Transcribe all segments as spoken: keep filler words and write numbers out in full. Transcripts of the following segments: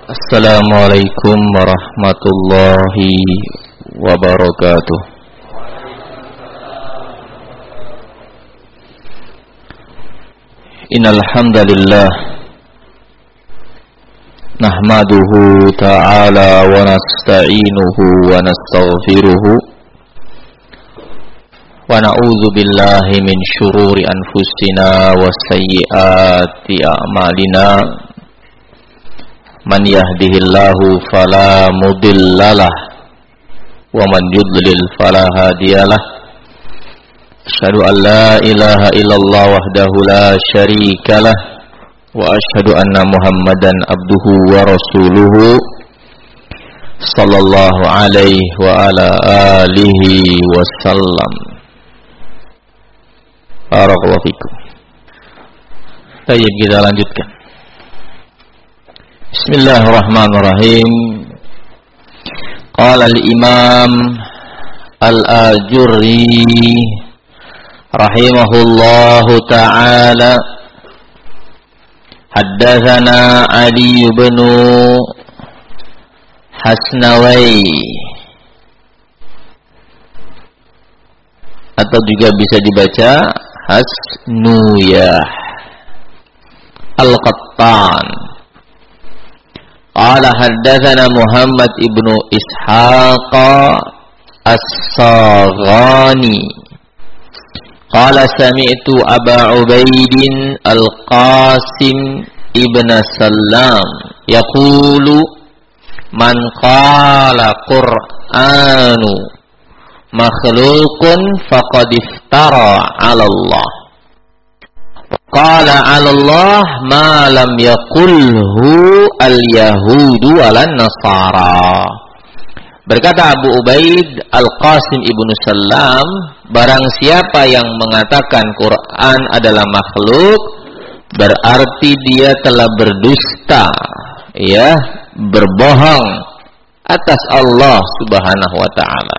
Assalamualaikum warahmatullahi wabarakatuh. Innal hamdalillah nahmaduhu ta'ala wa nasta'inuhu wa nastaghfiruhu wa na'udzu billahi min syururi anfusina wa sayyiati a'malina. Man yahdihillahu fala mudhillalah wa man yudlil fala hadiyalah. Asyhadu an la ilaha illallah wahdahu la syarikalah wa asyhadu anna Muhammadan abduhu wa rasuluhu sallallahu alaihi wa ala alihi wasallam. Barakallahu fikum. Baik, kita lanjutkan. Bismillahirrahmanirrahim. Qala al-Imam Al-Ajurri rahimahullahu ta'ala, haddatsana Ali bin Hasnawai, atau juga bisa dibaca Hasnuyah Al-Qattan. Qala haddatsana Muhammad ibnu Ishaq As-Saghani qala sami'tu Aba Ubaidin Al-Qasim ibn Sallam yaqulu man qala Qur'anu makhluqun faqad iftara 'ala Allah. Qala 'ala Allah ma lam yaqulhu al-yahudu walan nasara. Berkata Abu Ubaid Al-Qasim ibnu Sallam, barang siapa yang mengatakan Quran adalah makhluk, berarti dia telah berdusta, ya, berbohong atas Allah Subhanahu wa taala.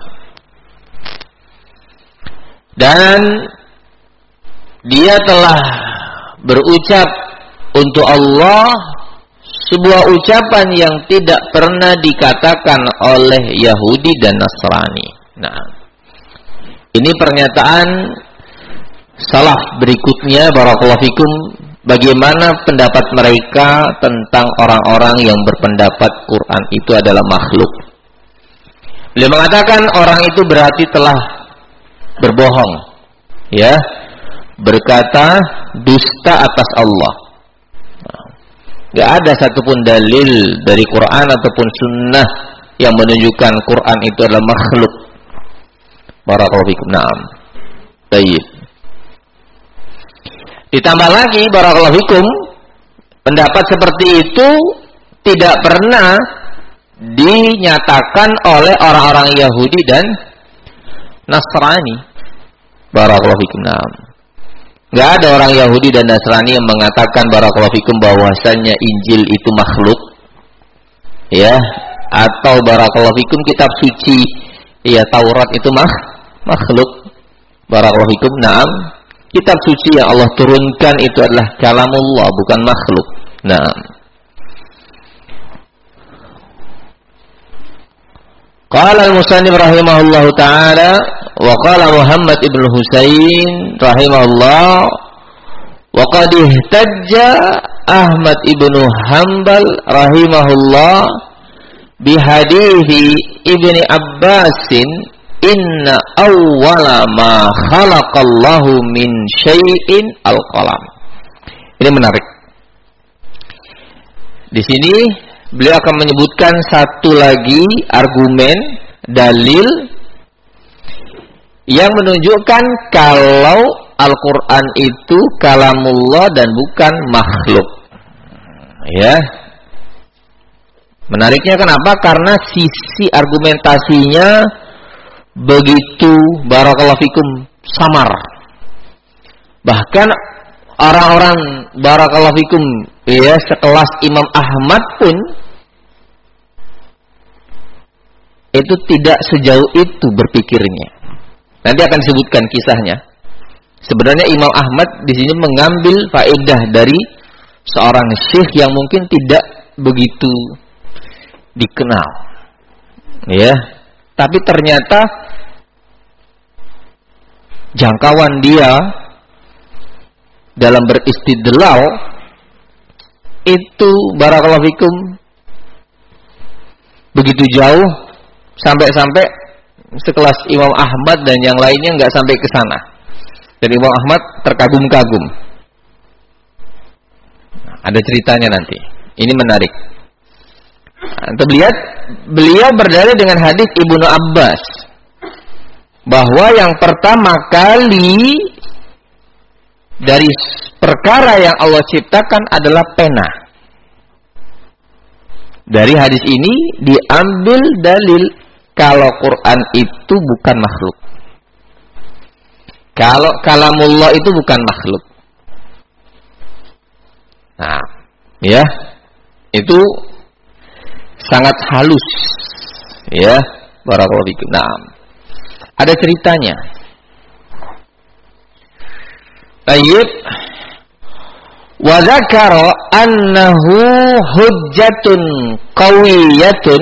Dan dia telah berucap untuk Allah sebuah ucapan yang tidak pernah dikatakan oleh Yahudi dan Nasrani. Nah, ini pernyataan salaf berikutnya, barakallahu fikum, bagaimana pendapat mereka tentang orang-orang yang berpendapat Quran itu adalah makhluk. Beliau mengatakan orang itu berarti telah berbohong, ya, berkata dusta atas Allah. Gak ada satupun dalil dari Quran ataupun sunnah yang menunjukkan Quran itu adalah makhluk. Barakallahu fikum. Naam. Baik. Ditambah lagi, barakallahu fikum, pendapat seperti itu tidak pernah dinyatakan oleh orang-orang Yahudi dan Nasrani. Barakallahu fikum. Naam. Gak ada orang Yahudi dan Nasrani yang mengatakan barakallahu fikum bahwasannya Injil itu makhluk, ya, atau barakallahu fikum kitab suci, ya, Taurat itu mah makhluk. Barakallahu fikum. Naam. Kitab suci yang Allah turunkan itu adalah kalamullah, bukan makhluk. Naam. Qala al-musannif rahimahullahu ta'ala wa qala Muhammad ibn Husain rahimahullah wa qad ihtajja Ahmad ibn Hanbal rahimahullah bi hadithi Ibni Abbasin inna awwala ma khalaqallahu min syai'in al-qalam. Ini menarik. Di sini beliau akan menyebutkan satu lagi argumen, dalil yang menunjukkan kalau Al-Quran itu kalamullah dan bukan makhluk. Ya. Menariknya kenapa? Karena sisi argumentasinya begitu barakallahu fikum samar. Bahkan orang-orang barakallahu fikum, ya, sekelas Imam Ahmad pun itu tidak sejauh itu berpikirnya. Nanti akan disebutkan kisahnya. Sebenarnya Imam Ahmad di sini mengambil faedah dari seorang syekh yang mungkin tidak begitu dikenal. Ya, tapi ternyata jangkauan dia dalam beristidlal itu barakallahu fikum begitu jauh, sampai-sampai sekelas Imam Ahmad dan yang lainnya nggak sampai ke sana. Dan Imam Ahmad terkagum-kagum. Nah, ada ceritanya nanti. Ini menarik. Untuk lihat, beliau berdalil dengan hadis Ibnu Abbas bahwa yang pertama kali dari perkara yang Allah ciptakan adalah pena. Dari hadis ini diambil dalil kalau Quran itu bukan makhluk. Kalau kalamullah itu bukan makhluk. Nah, ya, itu sangat halus, ya, barakallahu fikum. Nah, ada ceritanya. Tayyib. Wa dzakara annahu hujjatun qawiyatun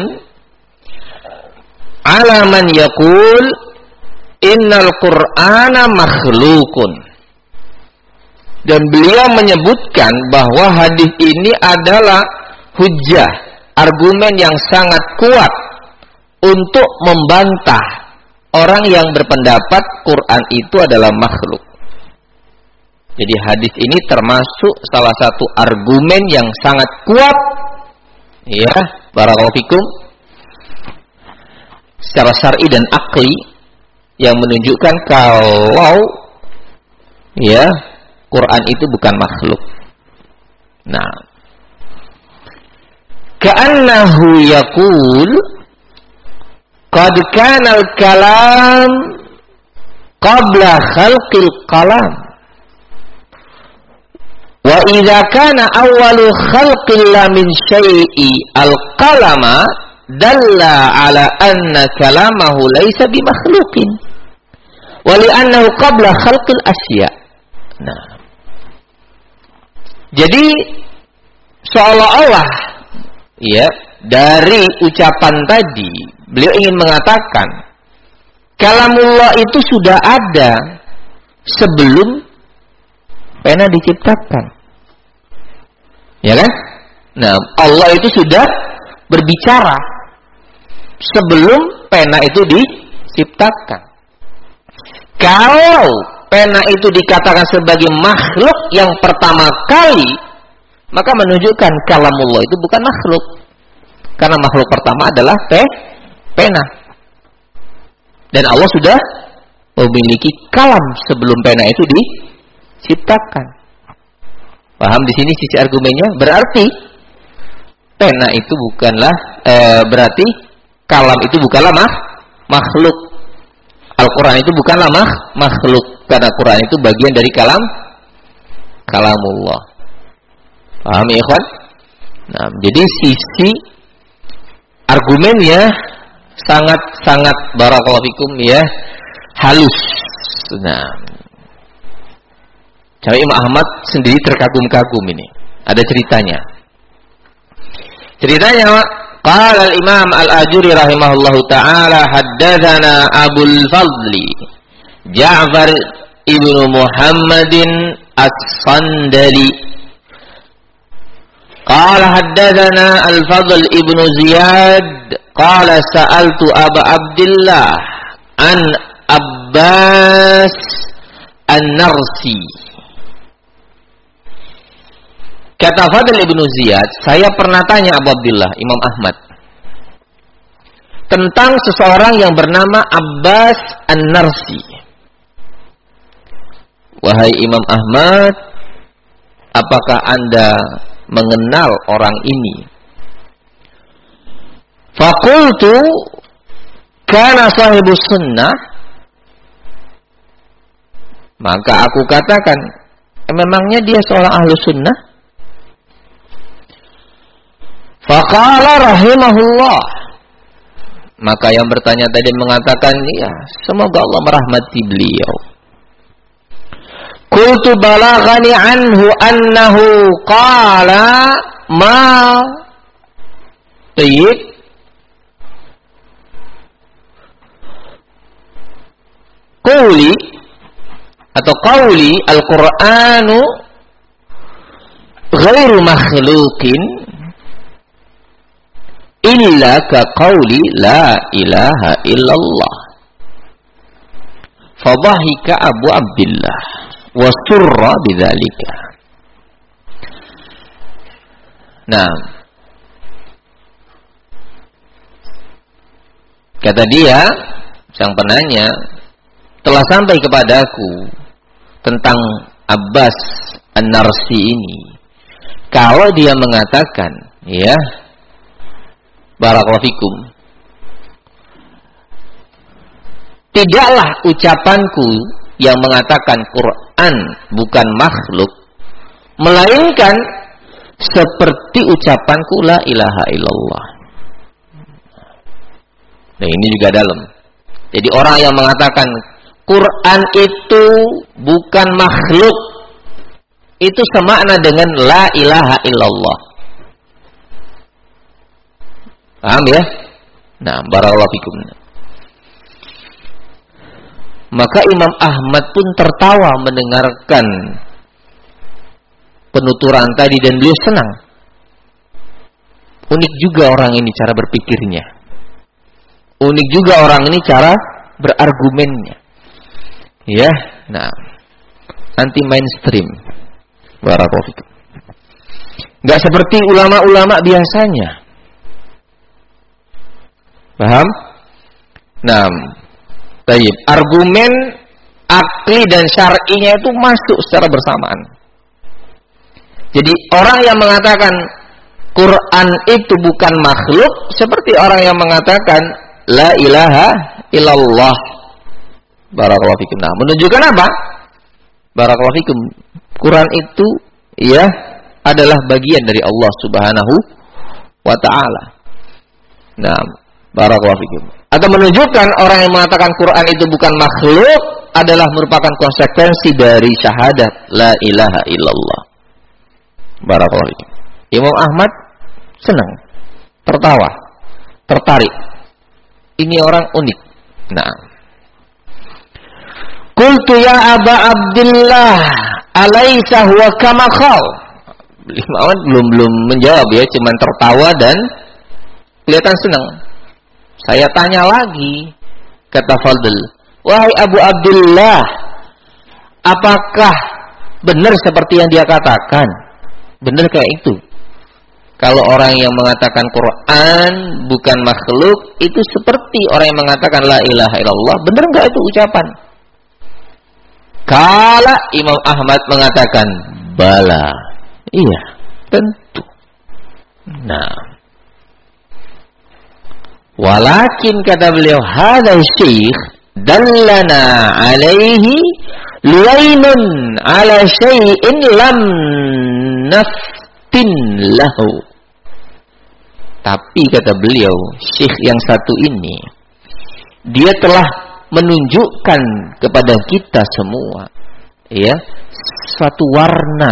ala man yaqul innal qur'ana makhluqun. Dan beliau menyebutkan bahwa hadis ini adalah hujjah, argumen yang sangat kuat untuk membantah orang yang berpendapat Quran itu adalah makhluk. Jadi hadis ini termasuk salah satu argumen yang sangat kuat, ya, barakallahu fikum, secara syar'i dan akli, yang menunjukkan kalau, ya, Quran itu bukan makhluk. Nah, ka'annahu yaqul qad kana al-kalam qabla khalqil qalam. Wa idza kana awwalu khalqillah min syai'i al-qalama dalla ala anna kalamahu laysa bimakhluqin wa li'annahu qabla khalqil asya. Nah, jadi seolah-olah, ya, dari ucapan tadi beliau ingin mengatakan kalamullah itu sudah ada sebelum pena diciptakan. Ya kan? Nah, Allah itu sudah berbicara sebelum pena itu diciptakan. Kalau pena itu dikatakan sebagai makhluk yang pertama kali, maka menunjukkan kalamullah itu bukan makhluk. Karena makhluk pertama adalah pe, pena. Dan Allah sudah memiliki kalam sebelum pena itu diciptakan. Paham di sini sisi argumennya? Berarti pena itu bukanlah e, berarti kalam itu bukanlah mah, makhluk. Al-Quran itu bukanlah mah, makhluk. Karena Quran itu bagian dari kalam kalamullah. Paham ya, ikhwan? Nah, jadi sisi argumennya sangat-sangat barakallahu fikum, ya, halus. Nah, Jadi Imam Ahmad sendiri terkagum-kagum ini. Ada ceritanya. Ceritanya, qala al-Imam al-Ajuri rahimahullahu ta'ala haddatsana Abul Fadli Ja'far ibnu Muhammadin as-Sandali. Qala haddatsana al-Fadl ibnu Ziyad qala sa'altu Aba Abdullah an Abbas an-Narsi. Kata Fadl ibnu Ziyad, saya pernah tanya Abu Abdullah, Imam Ahmad, tentang seseorang yang bernama Abbas an-Narsi. Wahai Imam Ahmad, apakah Anda mengenal orang ini? Fakultu kana sahibus sunnah. Maka aku katakan, memangnya dia seorang ahlu sunnah? Faqala rahimahullah. Maka yang bertanya tadi mengatakan, ya, semoga Allah merahmati beliau. Qultu balaghani anhu annahu qala ma tayyib qauli atau qauli Al-Qur'anu ghairu makhluqin illa ka qauli la ilaha illallah. Fadhahika Abu Abdillah wa surra bidzalika. Nah, kata dia, sang penanya, telah sampai kepadaku tentang Abbas An-Narsi ini. Kalau dia mengatakan, ya, barakallahu fikum, tidaklah ucapanku yang mengatakan Quran bukan makhluk, melainkan seperti ucapanku la ilaha illallah. Nah, ini juga dalam. Jadi orang yang mengatakan Quran itu bukan makhluk, itu semakna dengan la ilaha illallah. Paham ya? Nah, barakallahu fikum. Maka Imam Ahmad pun tertawa mendengarkan penuturan tadi dan beliau senang. Unik juga orang ini cara berpikirnya. Unik juga orang ini cara berargumennya. Ya, nah, anti mainstream. Barakallahu fikum. Enggak seperti ulama-ulama biasanya. Paham? Nah, baik, argumen akli dan syar'inya itu masuk secara bersamaan. Jadi orang yang mengatakan Quran itu bukan makhluk seperti orang yang mengatakan la ilaha illallah. Barakallahu fikum. Nah, menunjukkan apa? Barakallahu fikum. Quran itu ya adalah bagian dari Allah Subhanahu wa taala. Nah, barakallahu fikum. Atau menunjukkan orang yang mengatakan Quran itu bukan makhluk adalah merupakan konsekuensi dari syahadat la ilaha illallah. Barakallahu fikum. Imam Ahmad senang, tertawa, tertarik. Ini orang unik. Nah, qultu ya Aba Abdillah alaisa huwa kama qal. Imam Ahmad belum belum menjawab ya, cuman tertawa dan kelihatan senang. Saya tanya lagi, kata Fadl, wahai Abu Abdillah, apakah benar seperti yang dia katakan? Benar kayak itu? Kalau orang yang mengatakan Quran bukan makhluk, itu seperti orang yang mengatakan la ilaha illallah. Benar enggak itu ucapan? Kala Imam Ahmad mengatakan, bala. Iya, tentu. Nah, walakin kata beliau, hadza syekh dallana alaihi luwainun ala syai'in lam naftin lahu. Tapi kata beliau, syekh yang satu ini, dia telah menunjukkan kepada kita semua ya satu warna,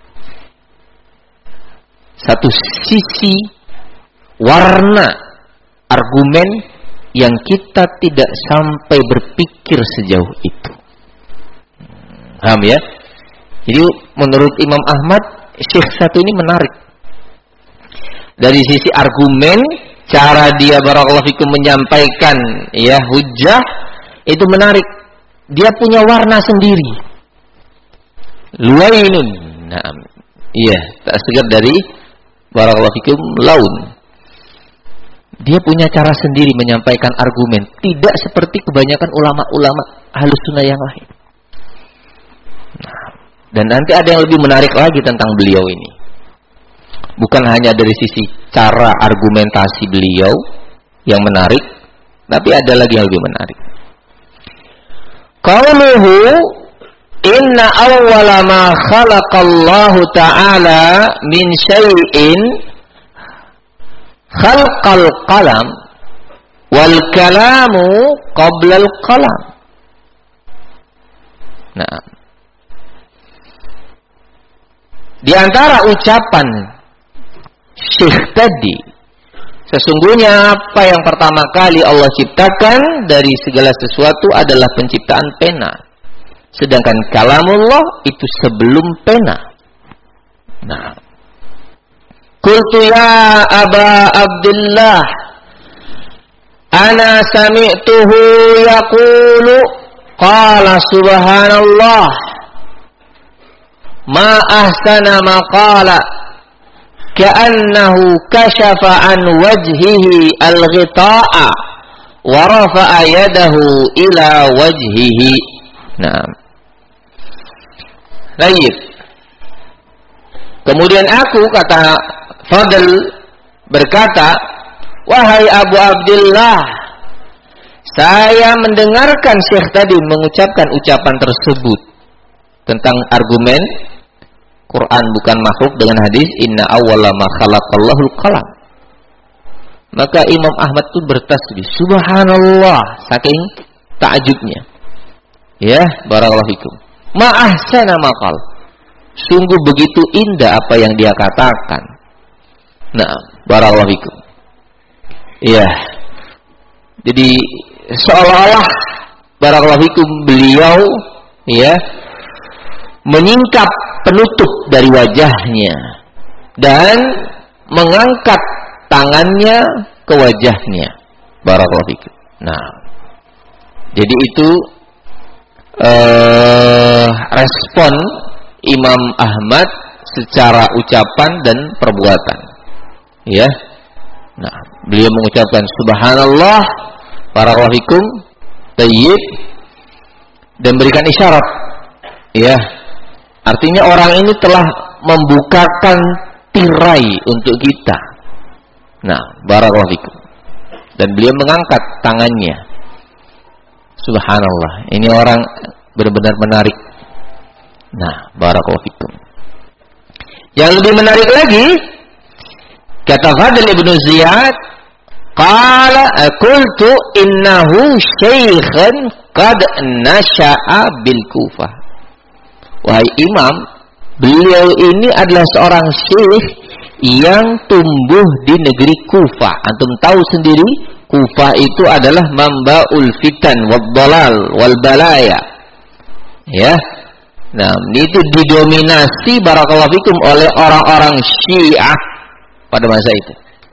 satu sisi warna argumen yang kita tidak sampai berpikir sejauh itu. Paham ya? Jadi menurut Imam Ahmad, syekh satu ini menarik. Dari sisi argumen, cara dia barakallahu fikum menyampaikan ya hujjah itu menarik. Dia punya warna sendiri. Luwainun. Nah, iya, tak segar dari barakallahu fikum laun. Dia punya cara sendiri menyampaikan argumen, tidak seperti kebanyakan ulama-ulama Ahlus Sunnah yang lain. Nah, dan nanti ada yang lebih menarik lagi tentang beliau ini. Bukan hanya dari sisi cara argumentasi beliau yang menarik, tapi ada lagi yang lebih menarik. Qauluhu inna awwala ma khalaqallahu ta'ala min syai'in khalqal qalam wal kalamu qabla al qalam. Nah, di antara ucapan Syekh tadi Sesungguhnya apa yang pertama kali Allah ciptakan dari segala sesuatu adalah penciptaan pena. Sedangkan kalamullah itu sebelum pena. Nah, qultu ya Aba Abdullah, ana sami'tuhu yaqulu qala subhanallah ma ahsana ma qala ka'annahu kashafa an wajhihi al-ghita'a wa rafa'a yadahu ila wajhihi. Nah, baik. Kemudian aku, kata Fadl, berkata, wahai Abu Abdullah, saya mendengarkan Syekh tadi mengucapkan ucapan tersebut tentang argumen Quran bukan makhluk dengan hadis inna awwala ma khalaqallahul qalam. Maka Imam Ahmad itu bertasbih subhanallah saking takjubnya. Ya, barakallahu fikum. Ma ahsana maqal. Sungguh begitu indah apa yang dia katakan. Nah, barakallahu fikum. Iya. Jadi seolah-olah barakallahu fikum beliau ya menyingkap penutup dari wajahnya dan mengangkat tangannya ke wajahnya. Barakallahu fikum. Nah, jadi itu uh, respon Imam Ahmad secara ucapan dan perbuatan. Ya. Nah, beliau mengucapkan subhanallah, barakallahu fikum, tayyib, dan berikan isyarat. Ya. Artinya orang ini telah membukakan tirai untuk kita. Nah, barakallahu fikum. Dan beliau mengangkat tangannya. Subhanallah, ini orang benar-benar menarik. Nah, barakallahu fikum. Yang lebih menarik lagi, kata Fadl ibnu Ziyad, qala qultu innahu syaikhan qad nasha'a bil Kufah. Wahai Imam, beliau ini adalah seorang syekh yang tumbuh di negeri Kufah. Antum tahu sendiri, Kufah itu adalah mambaul fitan wad dalal wal balaya. Ya. Nah, itu didominasi barakallahu fikum oleh orang-orang Syiah pada masa itu.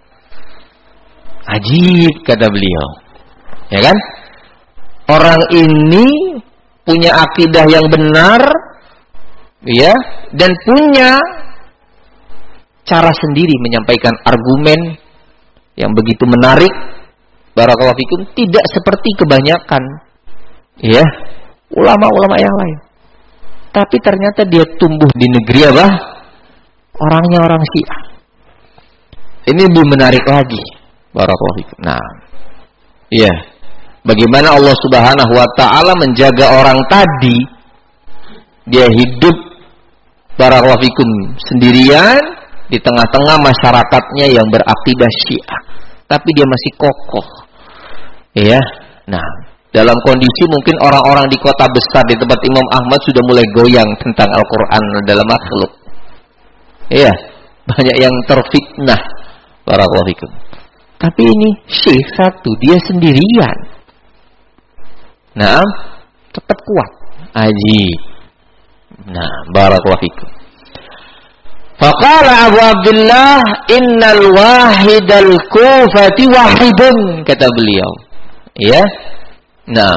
Ajib, kata beliau. Ya kan? Orang ini punya akidah yang benar, ya, dan punya cara sendiri menyampaikan argumen yang begitu menarik. Barakallahu fikum, tidak seperti kebanyakan ya ulama-ulama yang lain. Tapi ternyata dia tumbuh di negeri apa? Orangnya orang Syiah. Ini lebih menarik lagi. Barakallahu fikum. Nah, iya. Bagaimana Allah Subhanahu wa taala menjaga orang tadi? Dia hidup barakallahu fikum sendirian di tengah-tengah masyarakatnya yang berakidah Syiah, tapi dia masih kokoh. Iya. Nah, dalam kondisi mungkin orang-orang di kota besar di tempat Imam Ahmad sudah mulai goyang tentang Al-Quran dalam makhluk. Iya, banyak yang terfitnah. Barakallahu fikum. Tapi ini syekh satu, dia sendirian. Nah, cepat kuat. Aji. Nah, barakallahu fikum. Faqala Abu Abdullah innal wahidal kufati wahidun, kata beliau. Ya. Nah,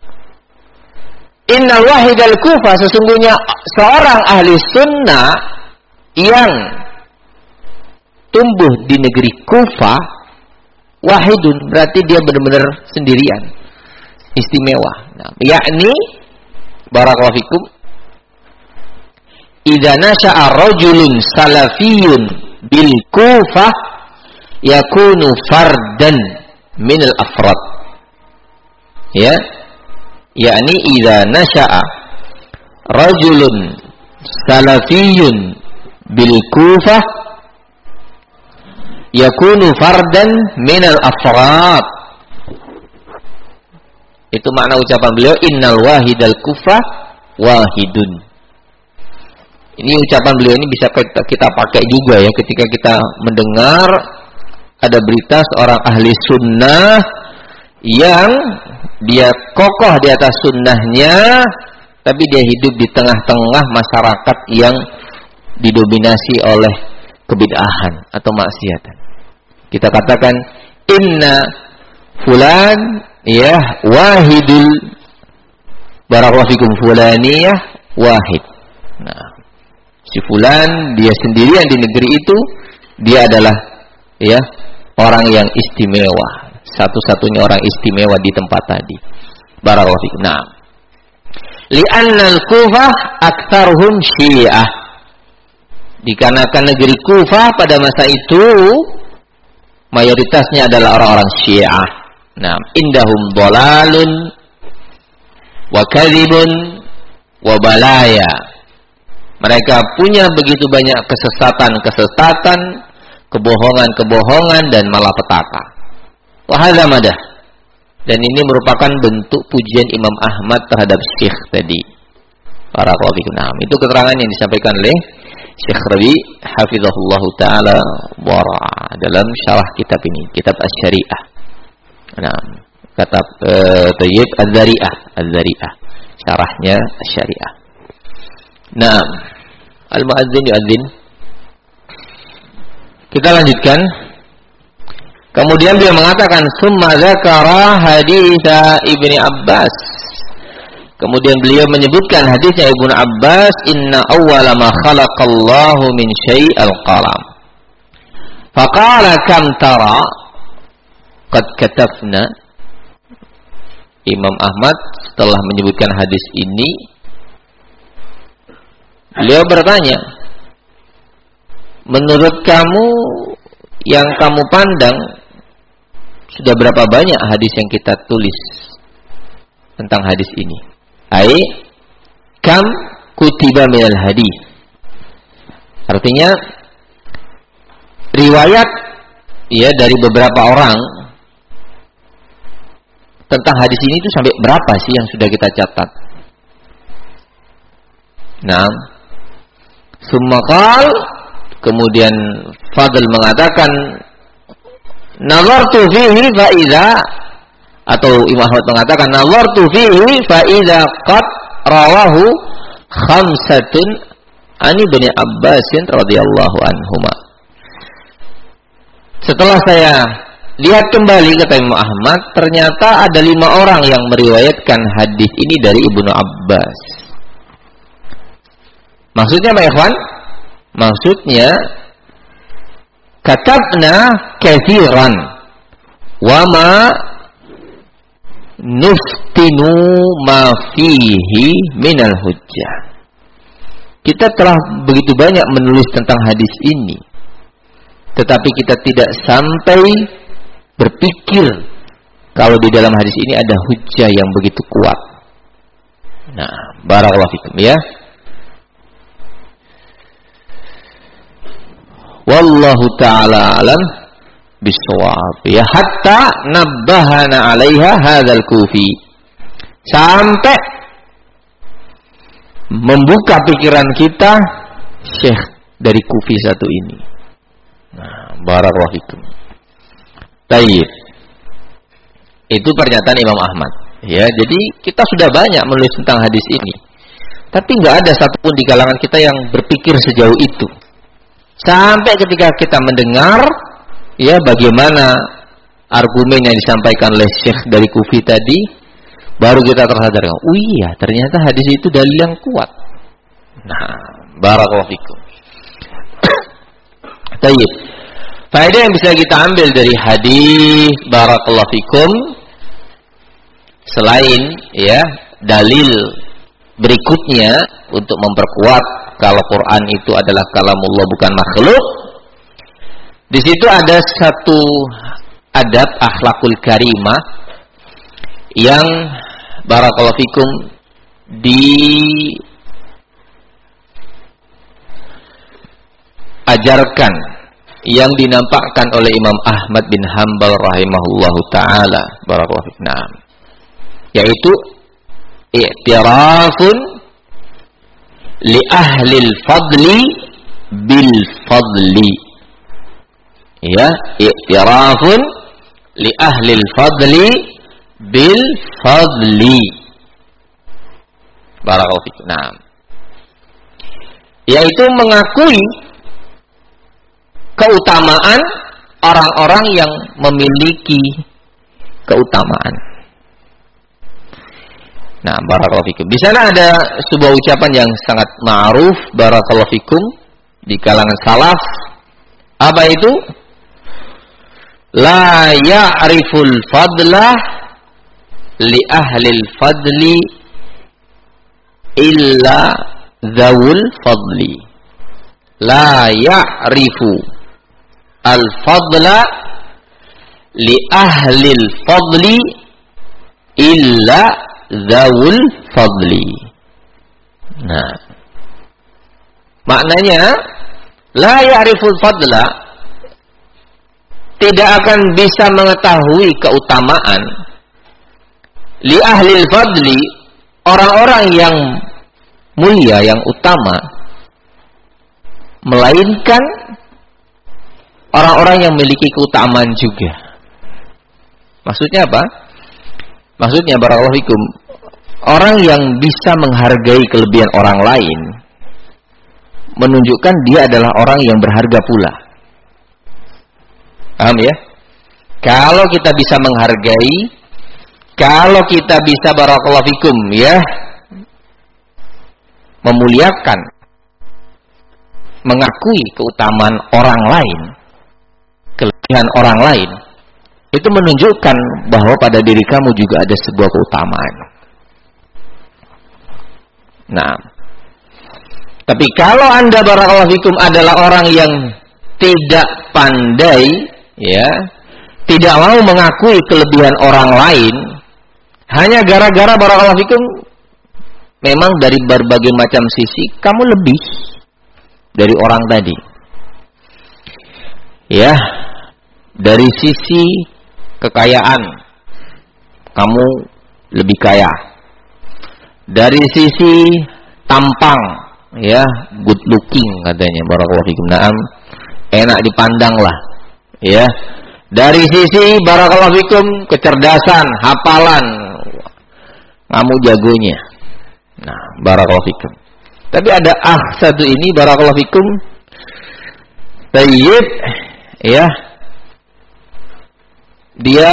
innal wahidal kufah, sesungguhnya seorang ahli sunnah yang tumbuh di negeri Kufah, wahidun, berarti dia benar-benar sendirian, istimewa. Nah, yakni barakallahu fikum, idza nasha'a rajulun salafiyun bil Kufah yakunu fardan min al afrad. Ya, yakni idza nasha'a rajulun salafiyun bil Kufah yakunu fardan minal afrad. Itu makna ucapan beliau innal wahidal Kufah wahidun. Ini ucapan beliau ini bisa kita, kita pakai juga ya ketika kita mendengar ada berita seorang ahli sunnah yang dia kokoh di atas sunnahnya, tapi dia hidup di tengah-tengah masyarakat yang didominasi oleh kebid'ahan atau maksiatan. Kita katakan inna fulan ya wahidul barakallahu fikum fulaniyah wahid. Nah, si fulan dia sendirian di negeri itu, dia adalah ya orang yang istimewa, satu-satunya orang istimewa di tempat tadi. Barakallahu fikum. Nah, li'anna al-Kufah aktsaruhum Syiah. Dikarenakan negeri Kufah pada masa itu mayoritasnya adalah orang-orang Syiah. Nah, indahum dhalalun wa kadzibun wa balaya. Mereka punya begitu banyak kesesatan-kesesatan, kebohongan-kebohongan dan malapetaka. Wa hadza madah. Dan ini merupakan bentuk pujian Imam Ahmad terhadap Syekh tadi. Barakallahu fikum. Nah, itu keterangan yang disampaikan oleh Syekh Rabi hafizahullah taala wara dalam syarah kitab ini, kitab Asy-Syari'ah. Nah, kitab uh, Thayyib Az-Zari'ah, Az-Zari'ah, syarahnya Asy-Syari'ah. Nah, al-muadzin yu'adzin. Kita lanjutkan. Kemudian dia mengatakan summa dzakara haditsa Ibnu Abbas. Kemudian beliau menyebutkan hadisnya Ibnu Abbas, inna awwala ma khalaqallahu min syai'il qalam. Faqala kam tara qad katafna. Imam Ahmad setelah menyebutkan hadis ini, beliau bertanya, menurut kamu yang kamu pandang sudah berapa banyak hadis yang kita tulis tentang hadis ini? Ai kam kutiba minal hadis. Artinya riwayat ya dari beberapa orang tentang hadis ini itu sampai berapa sih yang sudah kita catat? Nah, summa qal, kemudian Fadl mengatakan nazartu fihi fa idza, atau Imam Ahmad mengatakan nazartu fihi fa idza qad rawahu khamsatun an Ibnu Abbas radhiyallahu anhuma. Setelah saya lihat kembali, kata Imam Ahmad, ternyata ada lima orang yang meriwayatkan hadis ini dari Ibnu Abbas. Maksudnya apa, ikhwan? Maksudnya katabna katsiran wa ma nuftinu ma fihi minal hujjah. Kita telah begitu banyak menulis tentang hadis ini, tetapi kita tidak sampai berpikir kalau di dalam hadis ini ada hujjah yang begitu kuat. Nah, barakallahu fikum ya. Wallahu ta'ala alam bisawab. Ya, hatta nabbahana 'alaiha hadzal kufi. Sampai membuka pikiran kita Syekh dari Kufi satu ini. Nah, barakallahu fikum. Baik. Itu pernyataan Imam Ahmad. Ya, jadi kita sudah banyak menulis tentang hadis ini. Tapi enggak ada satupun di kalangan kita yang berpikir sejauh itu. Sampai ketika kita mendengar ya bagaimana argumen yang disampaikan oleh Syekh dari Kufi tadi, baru kita tersadar, oh iya ternyata hadis itu dalil yang kuat. Nah, barakallahu fikum. Baik. Faedah yang bisa kita ambil dari hadis barakallahu fikum, selain ya dalil berikutnya untuk memperkuat kalau Quran itu adalah kalamullah bukan makhluk, di situ ada satu adab akhlakul karimah yang barakallahu fikum diajarkan, yang dinampakkan oleh Imam Ahmad bin Hanbal rahimahullahu taala barakallahu fikum, yaitu i'tirafun li ahlil fadli bil fadli. Ya, i'tirafun li ahli al-fadli bil fadli. Barakallahu fikum. Nah, yaitu mengakui keutamaan orang-orang yang memiliki keutamaan. Nah, barakallahu fikum. Di sana ada sebuah ucapan yang sangat ma'ruf, barakallahu fikum, di kalangan salaf. Apa itu? La ya'riful fadlah li ahlil fadli illa dzawul fadli. La ya'rifu al-fadla li ahlil fadli illa dzawul fadli. Nah, maknanya la ya'riful fadla, tidak akan bisa mengetahui keutamaan li ahlil fadli, orang-orang yang mulia, yang utama, melainkan orang-orang yang memiliki keutamaan juga. Maksudnya apa? Maksudnya barakallahu fikum, orang yang bisa menghargai kelebihan orang lain menunjukkan dia adalah orang yang berharga pula. Paham ya? Kalau kita bisa menghargai, kalau kita bisa barakallahu fikum ya, memuliakan, mengakui keutamaan orang lain, kelebihan orang lain, itu menunjukkan bahwa pada diri kamu juga ada sebuah keutamaan. Nah, tapi kalau Anda barakallahu fikum adalah orang yang tidak pandai, ya, tidak mau mengakui kelebihan orang lain, hanya gara-gara barakallahu fikum memang dari berbagai macam sisi kamu lebih dari orang tadi. Ya, dari sisi kekayaan kamu lebih kaya. Dari sisi tampang, ya, good looking katanya barakallahu fikum. Naam, enak dipandang lah. Ya, dari sisi barakallahu fikum kecerdasan, hafalan, kamu jagonya. Nah, barakallahu fikum. Tapi ada ah satu ini barakallahu fikum, tayyib, ya, dia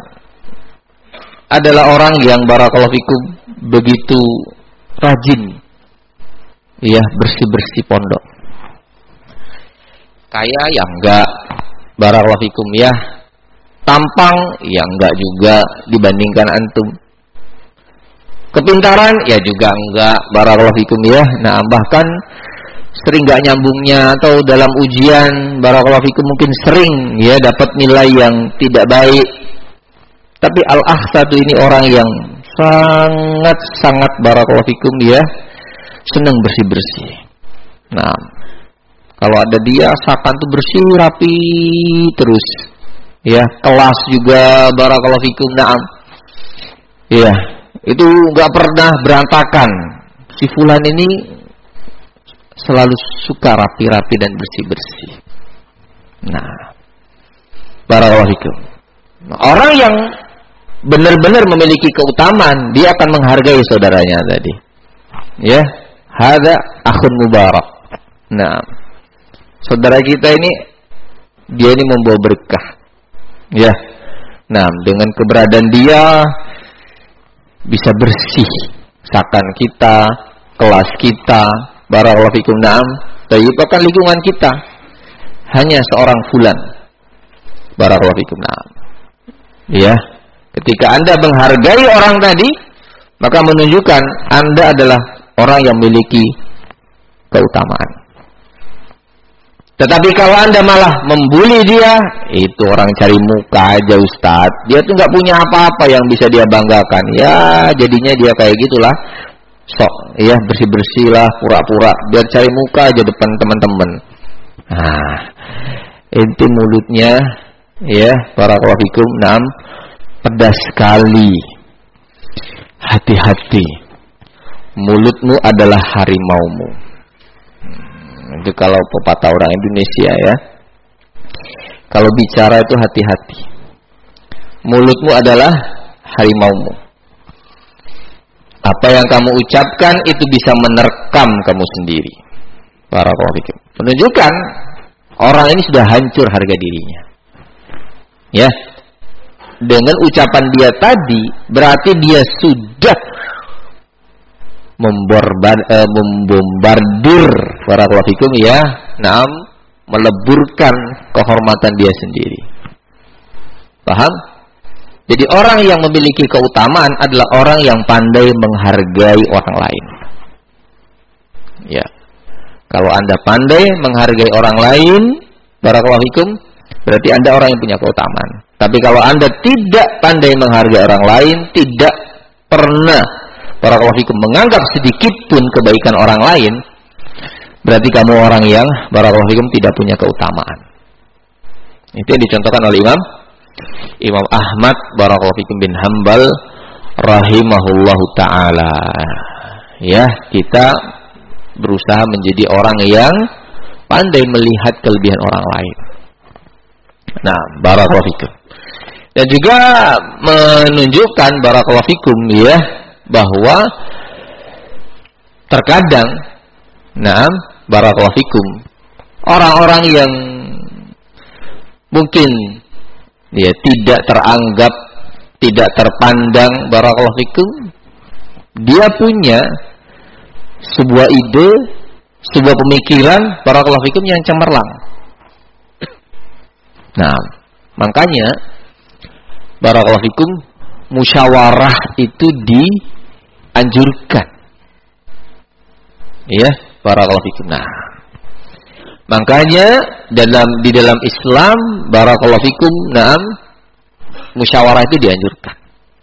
adalah orang yang barakallahu fikum begitu rajin, ya, bersih-bersih pondok. Kaya ya enggak, barakallahu fikum ya. Tampang ya enggak juga dibandingkan antum. Kepintaran ya juga enggak, barakallahu fikum ya. Nah, bahkan sering enggak nyambungnya atau dalam ujian barakallahu fikum mungkin sering ya dapat nilai yang tidak baik. Tapi al-akh satu ini orang yang sangat-sangat barakallahu fikum ya, senang bersih-bersih. Nah, kalau ada dia, sakan tuh bersih, rapi terus. Ya, kelas juga barakallahu fikum. Naam. Ya, itu enggak pernah berantakan. Si fulan ini selalu suka rapi-rapi dan bersih-bersih. Nah, barakallahu fikum. Nah, orang yang benar-benar memiliki keutamaan, dia akan menghargai saudaranya tadi. Ya, hadza akhun mubarak. Nah, saudara kita ini, dia ini membawa berkah. Ya. Nah, dengan keberadaan dia bisa bersih sakan kita, kelas kita, barakallahu fikum. Naam, tayyibkan lingkungan kita. Hanya seorang fulan. Barakallahu fikum. Naam. Ya. Ketika Anda menghargai orang tadi, maka menunjukkan Anda adalah orang yang memiliki keutamaan. Tetapi kalau Anda malah membuli dia, itu orang cari muka aja Ustaz. Dia tuh nggak punya apa-apa yang bisa dia banggakan. Ya, jadinya dia kayak gitulah. Sok, ya, bersih-bersih lah, pura-pura. Biar cari muka aja depan teman-teman. Nah, inti mulutnya, ya, barakallahu fikum. Naam, pedas sekali. Hati-hati. Mulutmu adalah harimaumu. Itu kalau pepatah orang Indonesia ya. kalau bicara itu hati-hati. Mulutmu adalah harimaumu. Apa yang kamu ucapkan itu bisa menerkam kamu sendiri. Barakallahu fikum. Menunjukkan orang ini sudah hancur harga dirinya. Ya. Dengan ucapan dia tadi berarti dia sudah membombardir, eh, membombardir barakallahu fikum ya. Naam, meleburkan kehormatan dia sendiri. Paham? Jadi orang yang memiliki keutamaan adalah orang yang pandai menghargai orang lain. Ya. Kalau Anda pandai menghargai orang lain, barakallahu fikum, berarti Anda orang yang punya keutamaan. Tapi kalau Anda tidak pandai menghargai orang lain, tidak pernah barakallahu fikum menganggap sedikit pun kebaikan orang lain, berarti kamu orang yang barakallahu fikum tidak punya keutamaan. Itu yang dicontohkan oleh Imam Imam Ahmad barakallahu fikum bin Hanbal rahimahullahu taala. Ya, kita berusaha menjadi orang yang pandai melihat kelebihan orang lain. Nah, barakallahu fikum. Dan juga menunjukkan barakallahu fikum ya bahwa terkadang nah, barakallahu fikum, orang-orang yang mungkin ya tidak teranggap, tidak terpandang barakallahu fikum, dia punya sebuah ide, sebuah pemikiran barakallahu fikum yang cemerlang. Nah, makanya barakallahu fikum musyawarah itu dianjurkan. Ya, barakallahu fikum. Nah, makanya dalam di dalam Islam barakallahu fikum, naam, musyawarah itu dianjurkan.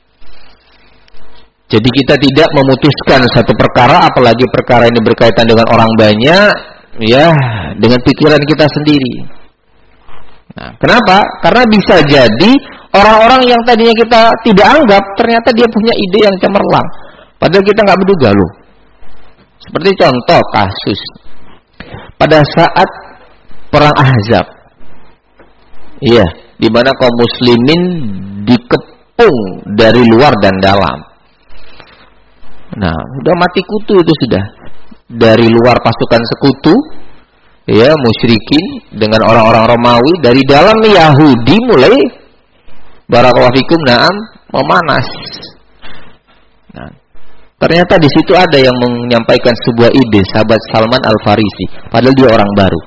Jadi kita tidak memutuskan satu perkara, apalagi perkara ini berkaitan dengan orang banyak, ya, dengan pikiran kita sendiri. Nah, kenapa? Karena bisa jadi orang-orang yang tadinya kita tidak anggap, ternyata dia punya ide yang cemerlang. Padahal kita nggak menduga loh. Seperti contoh kasus pada saat perang Ahzab, iya, di mana kaum muslimin dikepung dari luar dan dalam. Nah, udah mati kutu itu sudah. Dari luar pasukan sekutu, ya, musyrikin dengan orang-orang Romawi, dari dalam Yahudi mulai barakallahu fikum, naam, memanas. Nah, ternyata di situ ada yang menyampaikan sebuah ide, sahabat Salman Al-Farisi, padahal dia orang baru.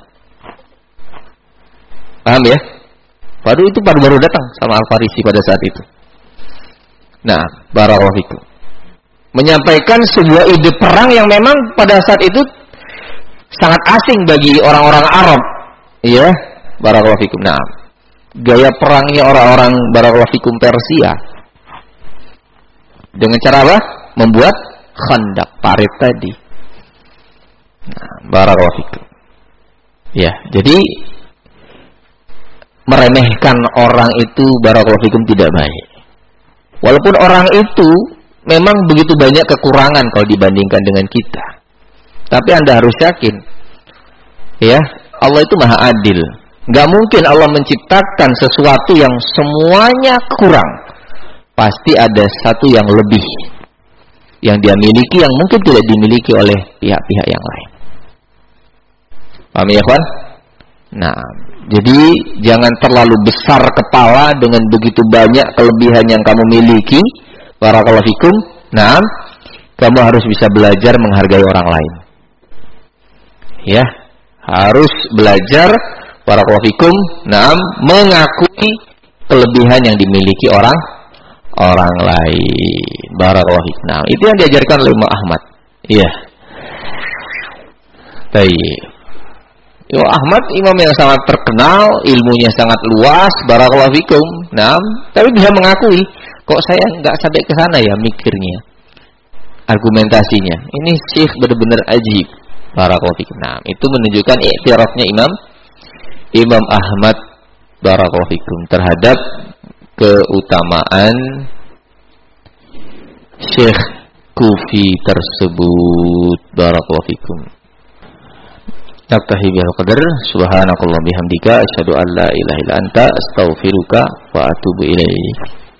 Paham ya? Baru itu baru-baru datang sama Al-Farisi pada saat itu. Nah, barakallahu fikum, menyampaikan sebuah ide perang yang memang pada saat itu sangat asing bagi orang-orang Arab. Iya, barakallahu fikum. Nah, gaya perangnya orang-orang barakallahu fikum Persia. Dengan cara apa? Membuat khandak, parit tadi. Nah, barakallahu fikum. Ya, jadi meremehkan orang itu barakallahu fikum tidak baik. Walaupun orang itu memang begitu banyak kekurangan kalau dibandingkan dengan kita. Tapi Anda harus yakin, ya, Allah itu maha adil. Gak mungkin Allah menciptakan sesuatu yang semuanya kurang. Pasti ada satu yang lebih, yang dia miliki, yang mungkin tidak dimiliki oleh pihak-pihak yang lain. Paham ya, kawan? Nah, jadi jangan terlalu besar kepala dengan begitu banyak kelebihan yang kamu miliki. Barakallahu fikum. Nah, kamu harus bisa belajar menghargai orang lain. Ya, harus belajar barakallahu fikum, nah, mengakui kelebihan yang dimiliki orang orang lain. Barakallahu fikum. Nah, itu yang diajarkan oleh Imam Ahmad. Iya. Baik. Imam Ahmad imam yang sangat terkenal, ilmunya sangat luas, barakallahu fikum. Nah, tapi bisa mengakui, kok saya nggak sampai ke sana ya mikirnya, argumentasinya. Ini syekh benar-benar ajib. Barakallahu fikum. Nah, itu menunjukkan iktirafnya Imam Imam Ahmad barakallahu fikum terhadap keutamaan Syekh Kufi tersebut. Barakallahu fikum. Naktahi bihal qadar. Subhanakallah bihamdika asyhadu an la ilaha illa anta astaghfiruka wa atubu ilaik.